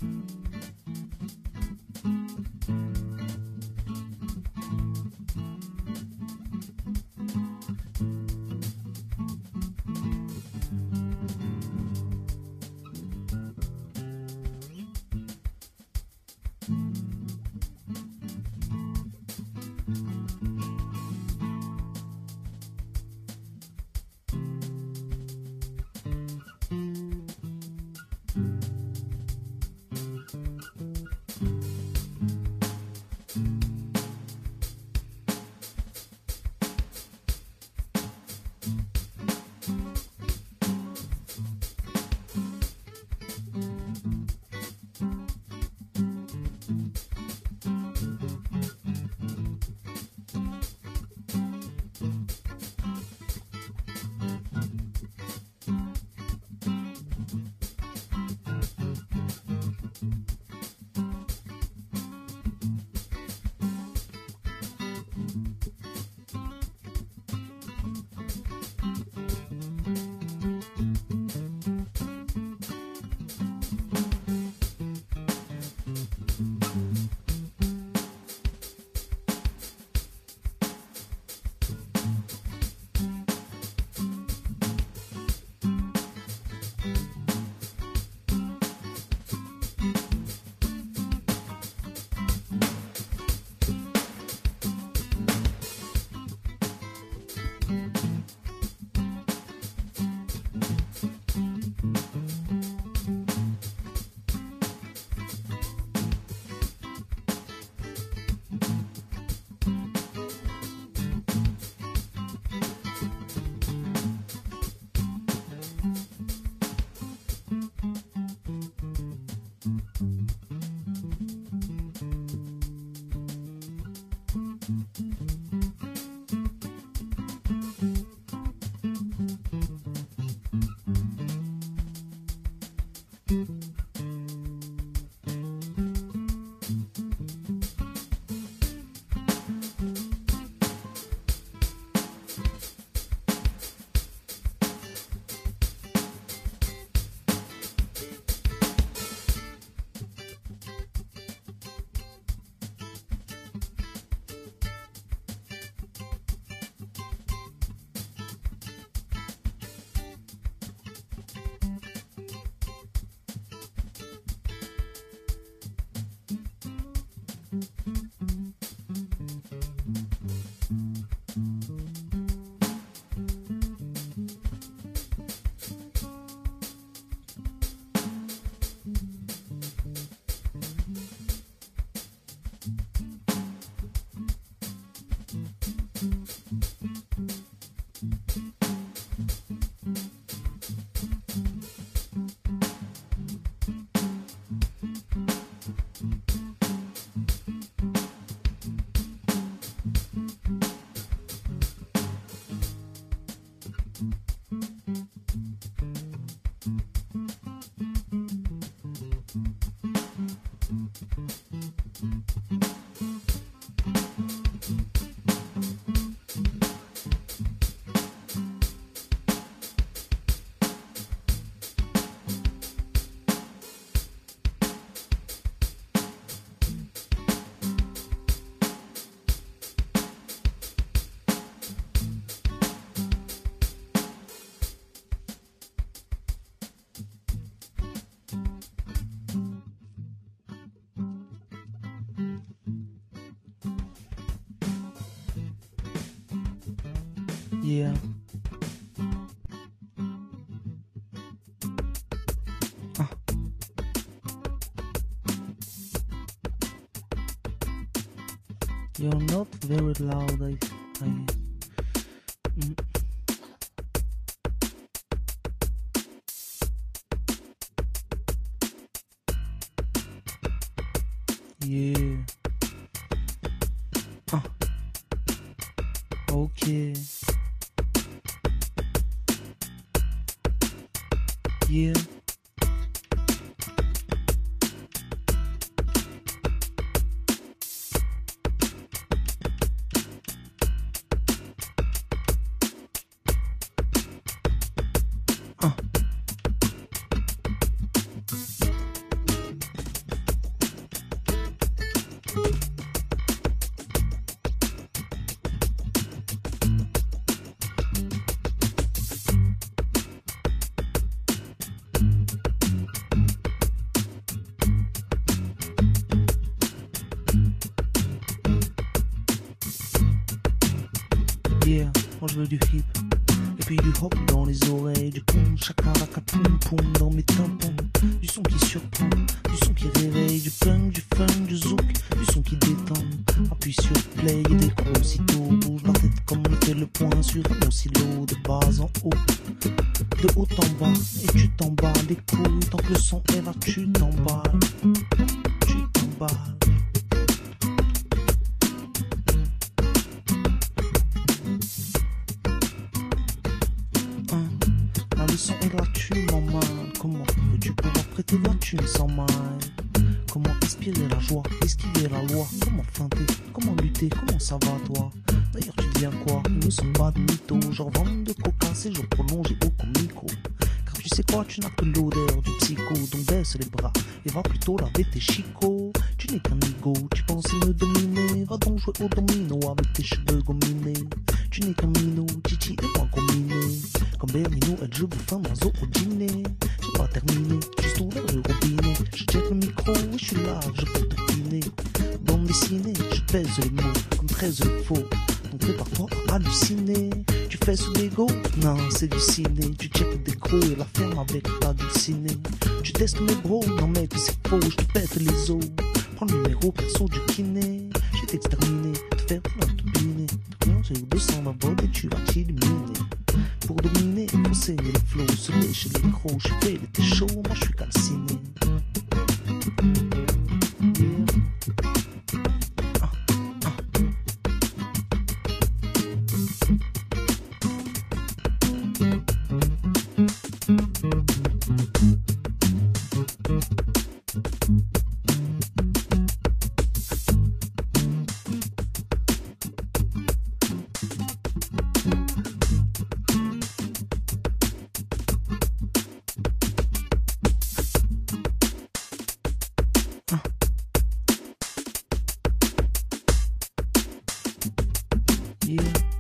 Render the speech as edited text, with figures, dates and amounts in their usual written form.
Yeah. Ah. You're not very loud, I mm. Yeah. Ah. Okay. Yeah. moi je veux du hip. Et puis du hop dans les oreilles, du poum, chakalaka, poum poum dans mes tympans. Du son qui surprend, du son qui réveille, du punk, du funk, du zouk, du son qui détend. Appuie sur play et décro aussitôt. Bouge la tête comme le fait le poing sur un oscillo. De bas en haut, de haut en bas. Et tu t'emballes les couilles, tant que le son est là, tu t'emballes. Tu t'emballes. Le son est gratuit, maman. Comment veux-tu pouvoir prêter la thune sans maille? Comment inspirer la joie, esquiver la loi? Comment feinter, comment lutter, comment ça va toi? D'ailleurs tu deviens quoi? Nous ne sommes pas de mythos. Genre vendre de coca, c'est genre prolongé au comico. Car tu sais quoi, tu n'as que l'odeur du psycho. Donc baisse les bras et va plutôt laver tes chicots. Tu n'es qu'un ego, tu penses me dominer. Va donc jouer au domino avec tes cheveux gominés. Tu n'es qu'un minot, Titi et moi combiné. Comme Bernino, elle je vous fais un oiseau au dîner. J'ai pas terminé, juste ouvert le robinet. Je check le micro et je suis là, je peux te dîner. Bande dessinée, je pèse les mots comme 13 le faux. Donc prépare-toi à halluciner. Tu fais sous l'ego? Non, c'est du ciné. Tu check le décro et la ferme avec ta dulcinée. Tu testes mes bros? Non mec, c'est faux, je te pète les os. Prends le numéro perso du kiné. J'ai t'exterminé, te faire plein de turbiner. J'ai 200 ma botte et tu vas t'illuminer. Pour dominer, faut saigner le flow, se lécher les crocs. Je fais l'été chaud, moi je suis calciné. Yeah.